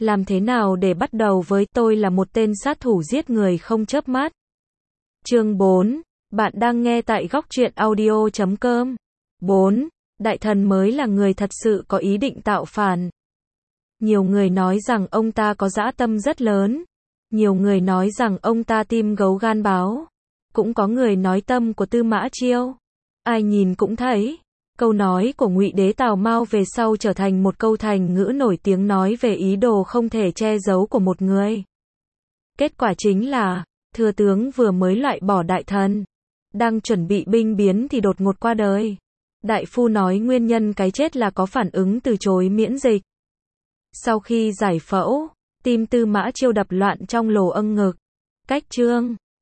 Làm thế nào để bắt đầu với tôi là một tên sát thủ giết người không chớp mắt? Chương 4. Bạn đang nghe tại góc truyện audio.com. 4. Đại thần mới là người thật sự có ý định tạo phản. Nhiều người nói rằng ông ta có dã tâm rất lớn. Nhiều người nói rằng ông ta tim gấu gan báo. Cũng có người nói tâm của Tư Mã Chiêu. Ai nhìn cũng thấy. Câu nói của Ngụy Đế Tào Mao về sau trở thành một câu thành ngữ nổi tiếng nói về ý đồ không thể che giấu của một người. Kết quả chính là, thừa tướng vừa mới loại bỏ đại thần, đang chuẩn bị binh biến thì đột ngột qua đời. Đại phu nói nguyên nhân cái chết là có phản ứng từ chối miễn dịch. Sau khi giải phẫu, tim Tư Mã Chiêu đập loạn trong lỗ âng ngực. Cách chương